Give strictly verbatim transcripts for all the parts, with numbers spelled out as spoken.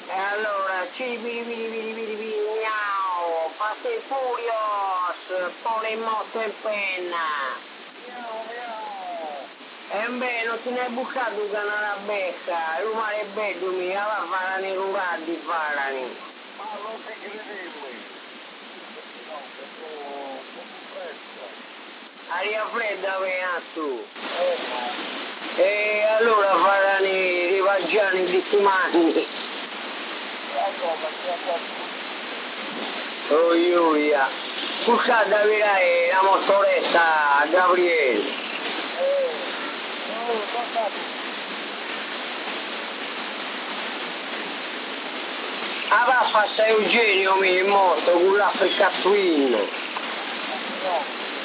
E allora, cibiri biri biri biri biri miau, Fast and Furious, pone in moto in penna. Miau, miau. E beh, non ti ne hai bucato che non la becca, il mare è bello, mi va a fare nei rurali, farani. Ma non ti credevo. No, perché un po' fresco. Aria fredda vena su. Eh no. E allora farani rivaggiani di timani. Allora, perché Oh Giulia, scusate avrai la motoretta a Gabriele. Eh, oh, guarda, Ah va a fare Eugenio mi in moto con l'Africa Twin. no.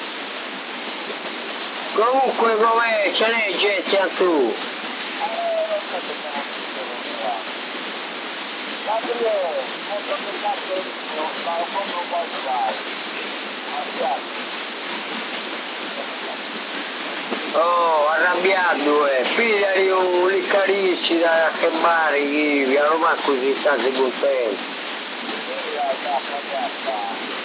Comunque com'è, ce n'è gente a tu? Eh, non so che stiamo dicendo. Gabriele, molto che cazzo dico, ma come un po' fai? Arrabbiato. Oh, arrabbiato eh, pigliali un liccaricci da che bari, via Roma così state contenti. Sì, arrabbiata.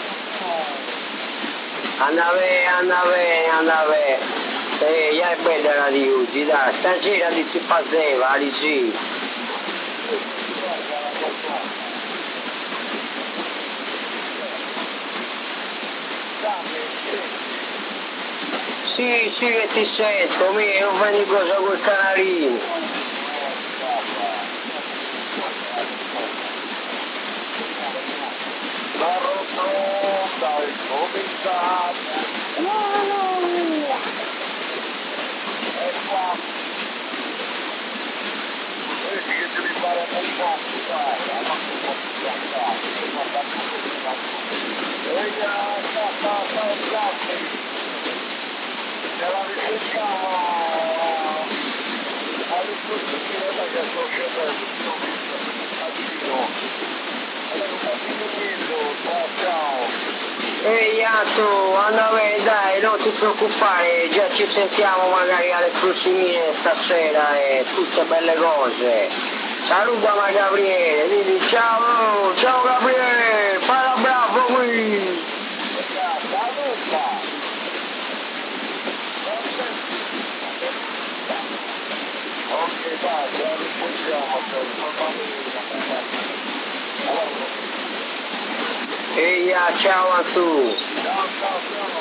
Andave, andave, andave. E già è bella la di oggi, dai, stasera ti si faceva, lì sì. Sì, sì, guarda la qualcosa. Dammi, senti. Sì, sì che ti sento, mi non fai di cosa col canarino. Eh, guarda, guarda, guarda. La rotonda è cominciata. E qua, vedi che devi fare un po', dai, la notte un po' più cansata, devi guardare un po' più cansata. E già, sta, sta, sta, Gianni, ce la ripetiamo all'esposizione perché sto scendendo, ti ho visto aspettativo. Allora, stai finendo, ciao, ciao. Ehi Anto, andave, dai, non ti preoccupare, già ci sentiamo magari alle prossime stasera e tutte belle cose. Salutami Gabriele, digli ciao, ciao Gabriele, falla bravo qui. Venga, saluta! Non sentita, sentita. Ok, dai, ce la risentiamo, cioè, fammi la compagnia. Alla prossima. Ehi, ciao Anto. Ciao, ciao, ciao.